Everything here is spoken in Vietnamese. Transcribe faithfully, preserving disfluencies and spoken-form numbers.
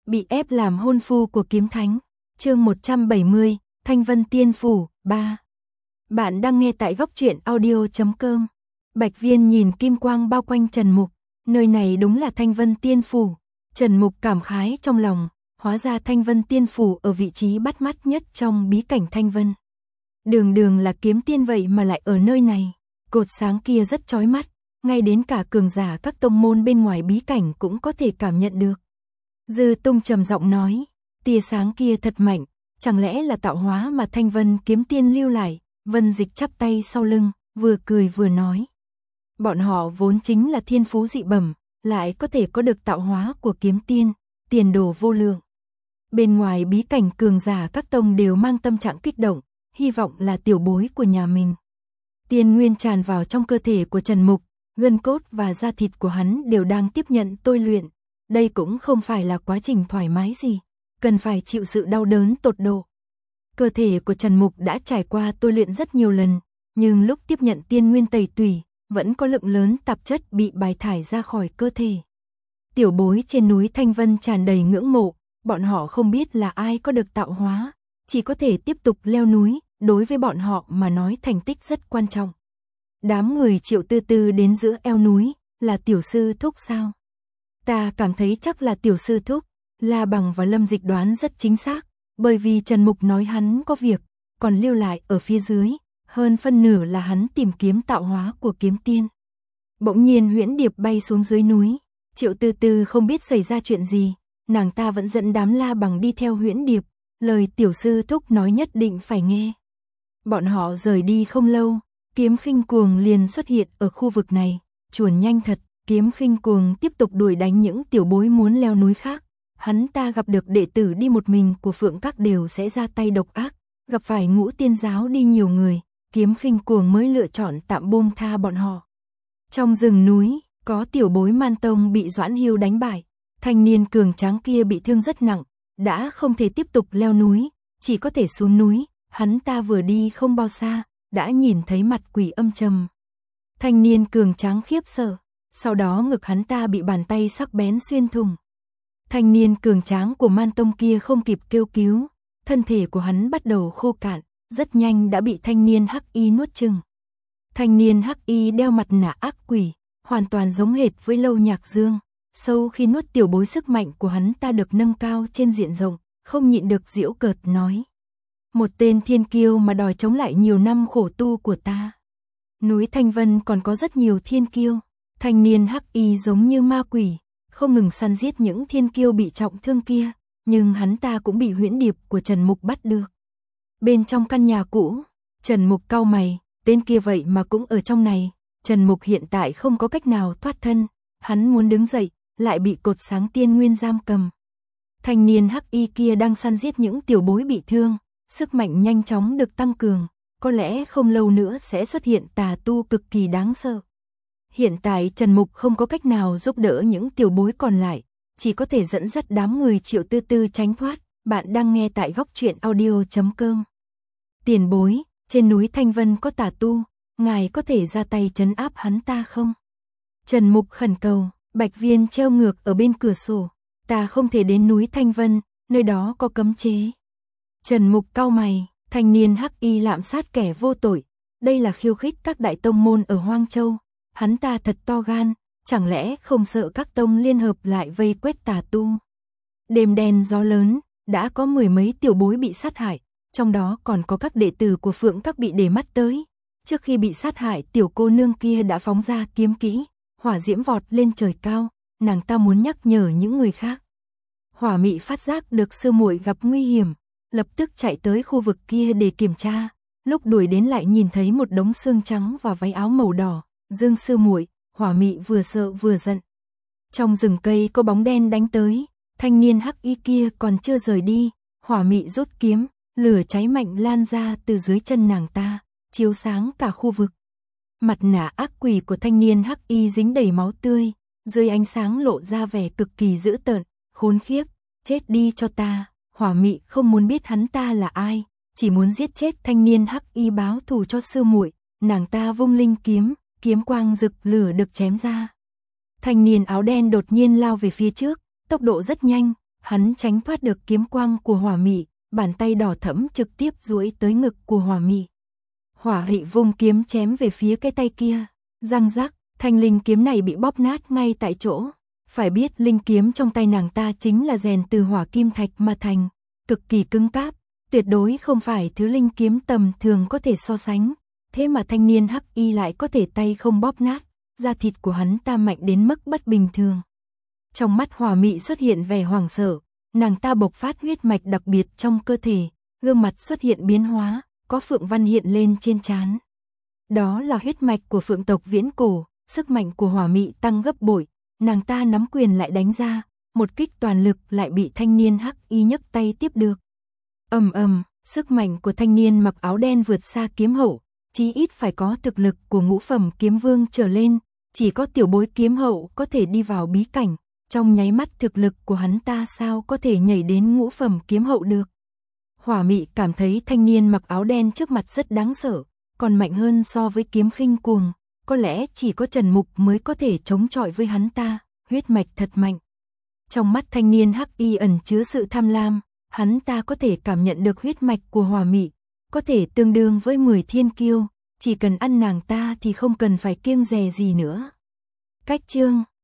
Bị ép làm hôn phu của kiếm thánh. Chương một trăm bảy mươi, Thanh Vân Tiên Phủ, ba. Bạn đang nghe tại góc truyện audio chấm com. Bạch Viên nhìn kim quang bao quanh Trần Mục, nơi này đúng là Thanh Vân Tiên Phủ. Trần Mục cảm khái trong lòng, hóa ra Thanh Vân Tiên Phủ ở vị trí bắt mắt nhất trong bí cảnh Thanh Vân. Đường đường là kiếm tiên vậy mà lại ở nơi này. Cột sáng kia rất chói mắt, ngay đến cả cường giả các tông môn bên ngoài bí cảnh cũng có thể cảm nhận được. Dư Tung trầm giọng nói, tia sáng kia thật mạnh, chẳng lẽ là tạo hóa mà Thanh Vân kiếm tiên lưu lại. Vân Dịch chắp tay sau lưng, vừa cười vừa nói. Bọn họ vốn chính là thiên phú dị bẩm, lại có thể có được tạo hóa của kiếm tiên, tiền đồ vô lượng. Bên ngoài bí cảnh cường giả các tông đều mang tâm trạng kích động, hy vọng là tiểu bối của nhà mình. Tiên nguyên tràn vào trong cơ thể của Trần Mục, gân cốt và da thịt của hắn đều đang tiếp nhận tôi luyện. Đây cũng không phải là quá trình thoải mái gì, cần phải chịu sự đau đớn tột độ. Cơ thể của Trần Mục đã trải qua tôi luyện rất nhiều lần, nhưng lúc tiếp nhận tiên nguyên tẩy tủy, vẫn có lượng lớn tạp chất bị bài thải ra khỏi cơ thể. Tiểu bối trên núi Thanh Vân tràn đầy ngưỡng mộ, bọn họ không biết là ai có được tạo hóa, chỉ có thể tiếp tục leo núi, đối với bọn họ mà nói thành tích rất quan trọng. Đám người Triệu Tư Tư đến giữa eo núi, là tiểu sư thúc sao? Ta cảm thấy chắc là tiểu sư thúc. La Bằng và Lâm Dịch đoán rất chính xác, bởi vì Trần Mục nói hắn có việc, còn lưu lại ở phía dưới, hơn phân nửa là hắn tìm kiếm tạo hóa của kiếm tiên. Bỗng nhiên Huyễn Điệp bay xuống dưới núi, Triệu Tư Tư không biết xảy ra chuyện gì, nàng ta vẫn dẫn đám La Bằng đi theo Huyễn Điệp, lời tiểu sư thúc nói nhất định phải nghe. Bọn họ rời đi không lâu, Kiếm Khinh Cuồng liền xuất hiện ở khu vực này, chuồn nhanh thật. Kiếm Khinh Cuồng tiếp tục đuổi đánh những tiểu bối muốn leo núi khác. Hắn ta gặp được đệ tử đi một mình của Phượng Các đều sẽ ra tay độc ác, gặp phải Ngũ Tiên Giáo đi nhiều người, Kiếm Khinh Cuồng mới lựa chọn tạm buông tha bọn họ. Trong rừng núi, có tiểu bối Man Tông bị Doãn Hưu đánh bại, thanh niên cường tráng kia bị thương rất nặng, đã không thể tiếp tục leo núi, chỉ có thể xuống núi. Hắn ta vừa đi không bao xa, đã nhìn thấy mặt quỷ âm trầm. Thanh niên cường tráng khiếp sợ, sau đó ngực hắn ta bị bàn tay sắc bén xuyên thủng. Thanh niên cường tráng của Man Tông kia không kịp kêu cứu, thân thể của hắn bắt đầu khô cạn, rất nhanh đã bị thanh niên hắc y nuốt chửng. Thanh niên hắc y đeo mặt nạ ác quỷ, hoàn toàn giống hệt với Lâu Nhạc Dương. Sau khi nuốt tiểu bối, sức mạnh của hắn ta được nâng cao trên diện rộng, không nhịn được giễu cợt nói. Một tên thiên kiêu mà đòi chống lại nhiều năm khổ tu của ta. Núi Thanh Vân còn có rất nhiều thiên kiêu. Thanh niên hắc y giống như ma quỷ, không ngừng săn giết những thiên kiêu bị trọng thương kia, nhưng hắn ta cũng bị Huyễn Điệp của Trần Mục bắt được. Bên trong căn nhà cũ, Trần Mục cau mày, tên kia vậy mà cũng ở trong này. Trần Mục hiện tại không có cách nào thoát thân, hắn muốn đứng dậy, lại bị cột sáng tiên nguyên giam cầm. Thanh niên hắc y kia đang săn giết những tiểu bối bị thương, sức mạnh nhanh chóng được tăng cường, có lẽ không lâu nữa sẽ xuất hiện tà tu cực kỳ đáng sợ. Hiện tại Trần Mục không có cách nào giúp đỡ những tiểu bối còn lại, chỉ có thể dẫn dắt đám người Triệu Tư Tư tránh thoát. Bạn đang nghe tại góc truyện audio chấm com. Tiền bối, trên núi Thanh Vân có tà tu, ngài có thể ra tay trấn áp hắn ta không? Trần Mục khẩn cầu. Bạch Viên treo ngược ở bên cửa sổ, ta không thể đến núi Thanh Vân, nơi đó có cấm chế. Trần Mục cau mày, thanh niên hắc y lạm sát kẻ vô tội, đây là khiêu khích các đại tông môn ở Hoang Châu. Hắn ta thật to gan, chẳng lẽ không sợ các tông liên hợp lại vây quét tà tu? Đêm đen gió lớn, đã có mười mấy tiểu bối bị sát hại, trong đó còn có các đệ tử của Phượng Các bị để mắt tới. Trước khi bị sát hại, tiểu cô nương kia đã phóng ra kiếm kỹ, hỏa diễm vọt lên trời cao, nàng ta muốn nhắc nhở những người khác. Hỏa Mị phát giác được sư muội gặp nguy hiểm, lập tức chạy tới khu vực kia để kiểm tra, lúc đuổi đến lại nhìn thấy một đống xương trắng và váy áo màu đỏ. Dương sư muội, Hỏa Mị vừa sợ vừa giận. Trong rừng cây có bóng đen đánh tới, thanh niên hắc y kia còn chưa rời đi, Hỏa Mị rút kiếm, lửa cháy mạnh lan ra từ dưới chân nàng ta, chiếu sáng cả khu vực. Mặt nạ ác quỷ của thanh niên hắc y dính đầy máu tươi, dưới ánh sáng lộ ra vẻ cực kỳ dữ tợn, khốn khiếp, chết đi cho ta. Hỏa Mị không muốn biết hắn ta là ai, chỉ muốn giết chết thanh niên hắc y báo thù cho sư muội. Nàng ta vung linh kiếm, kiếm quang rực lửa được chém ra. Thanh niên áo đen đột nhiên lao về phía trước, tốc độ rất nhanh, Hắn tránh thoát được kiếm quang của hỏa mị, bàn tay đỏ thẫm trực tiếp duỗi tới ngực của hỏa mị. Hỏa mị vung kiếm chém về phía cái tay kia, răng rắc, thanh linh kiếm này bị bóp nát ngay tại chỗ. Phải biết linh kiếm trong tay nàng ta chính là rèn từ hỏa kim thạch mà thành, cực kỳ cứng cáp, tuyệt đối không phải thứ linh kiếm tầm thường có thể so sánh. Thế mà thanh niên hắc y lại có thể tay không bóp nát, da thịt của hắn ta mạnh đến mức bất bình thường. Trong mắt hỏa mị xuất hiện vẻ hoảng sợ, nàng ta bộc phát huyết mạch đặc biệt trong cơ thể, gương mặt xuất hiện biến hóa, có phượng văn hiện lên trên trán. Đó là huyết mạch của phượng tộc viễn cổ, sức mạnh của hỏa mị tăng gấp bội, nàng ta nắm quyền lại đánh ra, một kích toàn lực lại bị thanh niên hắc y nhấc tay tiếp được. Ầm ầm, sức mạnh của thanh niên mặc áo đen vượt xa kiếm hậu, chí ít phải có thực lực của ngũ phẩm kiếm vương trở lên, chỉ có tiểu bối kiếm hậu có thể đi vào bí cảnh, trong nháy mắt thực lực của hắn ta sao có thể nhảy đến ngũ phẩm kiếm hậu được. Hỏa mị cảm thấy thanh niên mặc áo đen trước mặt rất đáng sợ, còn mạnh hơn so với kiếm khinh cuồng, có lẽ chỉ có Trần Mục mới có thể chống chọi với hắn ta, huyết mạch thật mạnh. Trong mắt thanh niên hắc y ẩn chứa sự tham lam, hắn ta có thể cảm nhận được huyết mạch của hỏa mị, có thể tương đương với mười thiên kiêu, chỉ cần ăn nàng ta thì không cần phải kiêng dè gì nữa. Cách chương